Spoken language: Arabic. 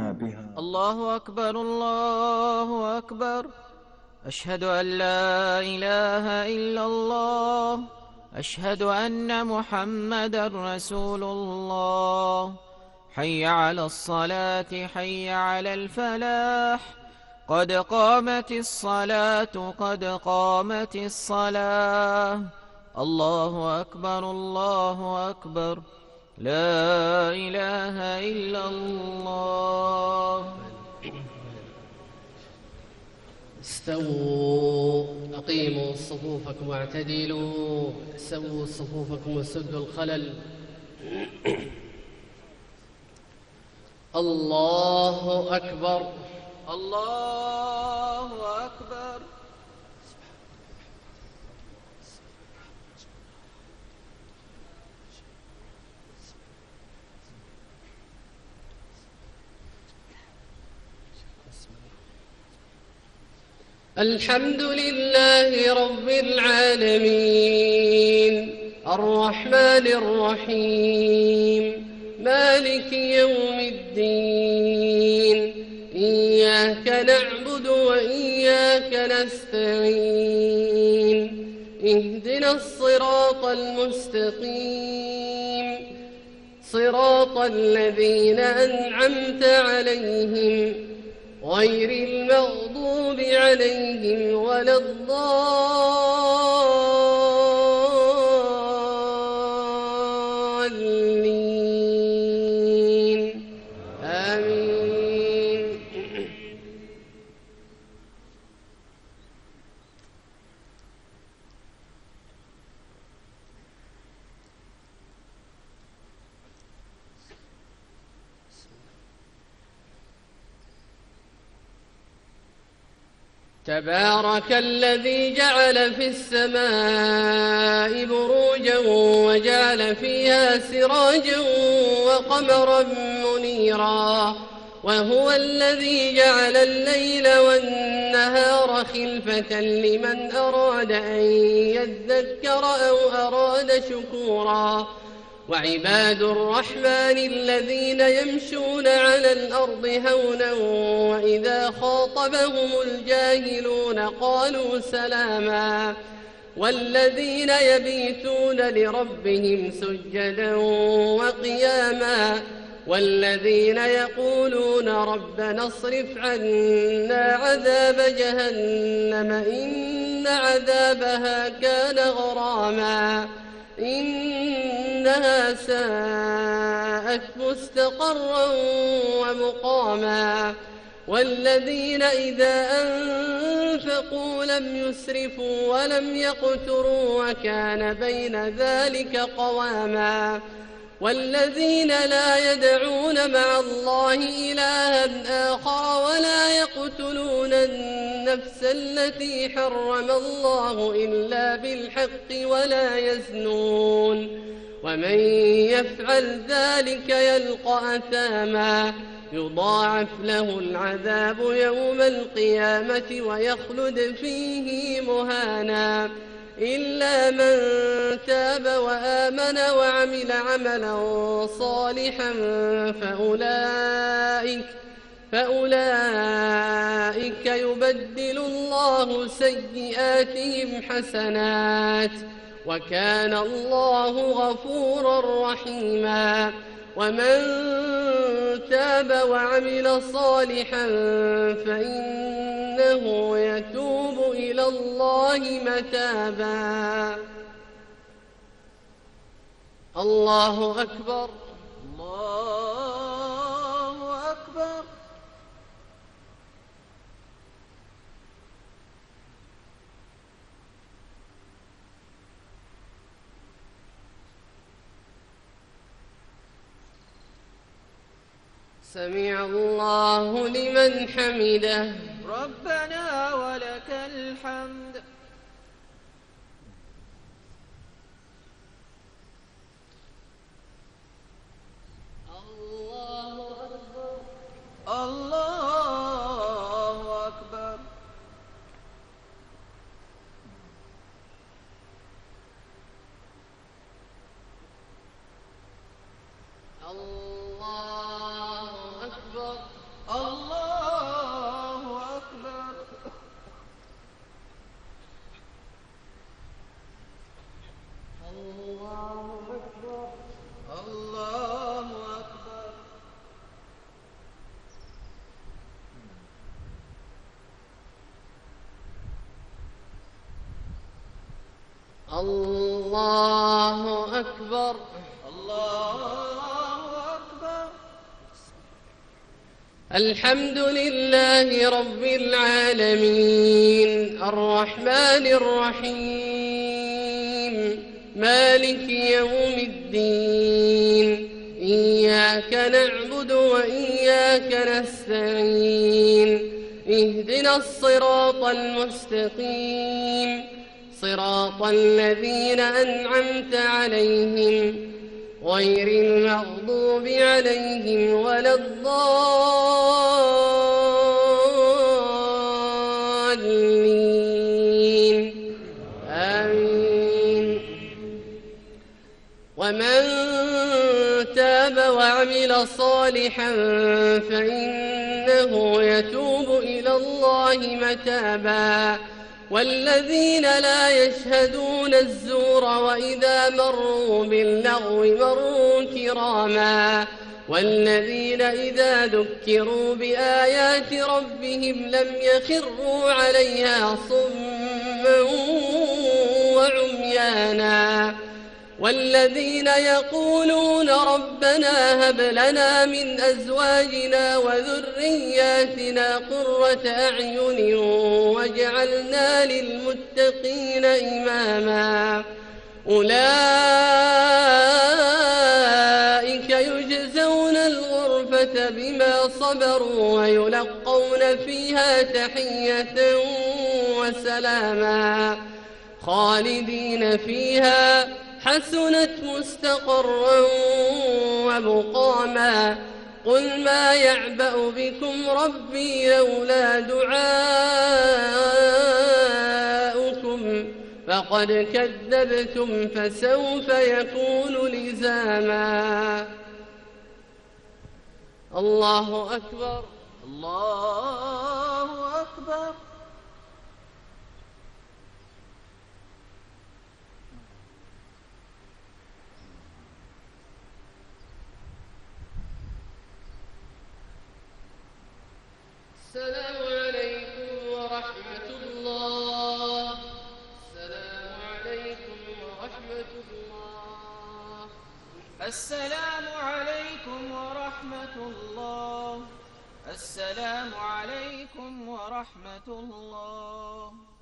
لنا بها. الله أكبر الله أكبر. أشهد أن لا إله إلا الله. أشهد أن محمدا رسول الله. حي على الصلاة حي على الفلاح. قد قامت الصلاة قد قامت الصلاة. الله أكبر الله أكبر. لا إله إلا الله. استووا، أقيموا صفوفكم واعتدلوا، سووا صفوفكم وسدوا الخلل. الله أكبر الله أكبر. الحمد لله رب العالمين، الرحمن الرحيم، مالك يوم الدين. إياك نعبد وإياك نستعين. اهدنا الصراط المستقيم، صراط الذين أنعمت عليهم غير المغضوب عليهم ولا الضالين. آمين. تبارك الذي جعل في السماء بروجا وجعل فيها سراجا وقمرا منيرا، وهو الذي جعل الليل والنهار خلفة لمن أراد أن يذكر أو أراد شكورا. وعباد الرحمن الذين يمشون على الأرض هونا وإذا خاطبهم الجاهلون قالوا سلاما. والذين يبيتون لربهم سجدا وقياما، والذين يقولون ربنا اصرف عنا عذاب جهنم إن عذابها كان غراما، إنها ساءت مستقرا ومقاما. والذين إذا أنفقوا لم يسرفوا ولم يقتروا وكان بين ذلك قواما. والذين لا يدعون مع الله إلها آخر ولا يقتلون النفس التي حرم الله إلا بالحق ولا يزنون، ومن يفعل ذلك يلقى أثاما يضاعف له العذاب يوم القيامة ويخلد فيه مهانا، إلا من تاب وآمن وعمل عملا صالحا فأولئك يبدل الله سيئاتهم حسنات، وكان الله غفورا رحيما. ومن تاب وعمل صالحا فإنه يتوب إلى الله متابا. الله أكبر الله أكبر. سمع الله لمن حمده. ربنا ولك الحمد. الله أكبر الله أكبر. الله أكبر. الله أكبر. الله أكبر. الله أكبر. الله أكبر. الله أكبر. الحمد لله رب العالمين الرحمن الرحيم مالك يوم الدين إياك نعبد وإياك نستعين اهدنا الصراط المستقيم صراط الذين أنعمت عليهم غير المغضوب عليهم ولا الضالين آمين. ومن تاب وعمل صالحا فإنه يتوب إلى الله متابا والذين لا يشهدون الزور وإذا مروا باللغو مروا كراما والذين إذا ذكروا بآيات ربهم لم يخروا عليها صما وعميانا والذين يقولون ربنا هب لنا من أزواجنا وذرياتنا قرة أعين واجعلنا للمتقين إماما أولئك يجزون الغرفة بما صبروا ويلقون فيها تحية وسلاما خالدين فيها حسنت مستقرا ومقاما قل ما يعبأ بكم ربي لولا دعاؤكم فقد كذبتم فسوف يكون لزاما. الله أكبر. الله أكبر. السلام عليكم ورحمة الله. السلام عليكم ورحمة الله. السلام عليكم ورحمة الله. السلام عليكم ورحمة الله.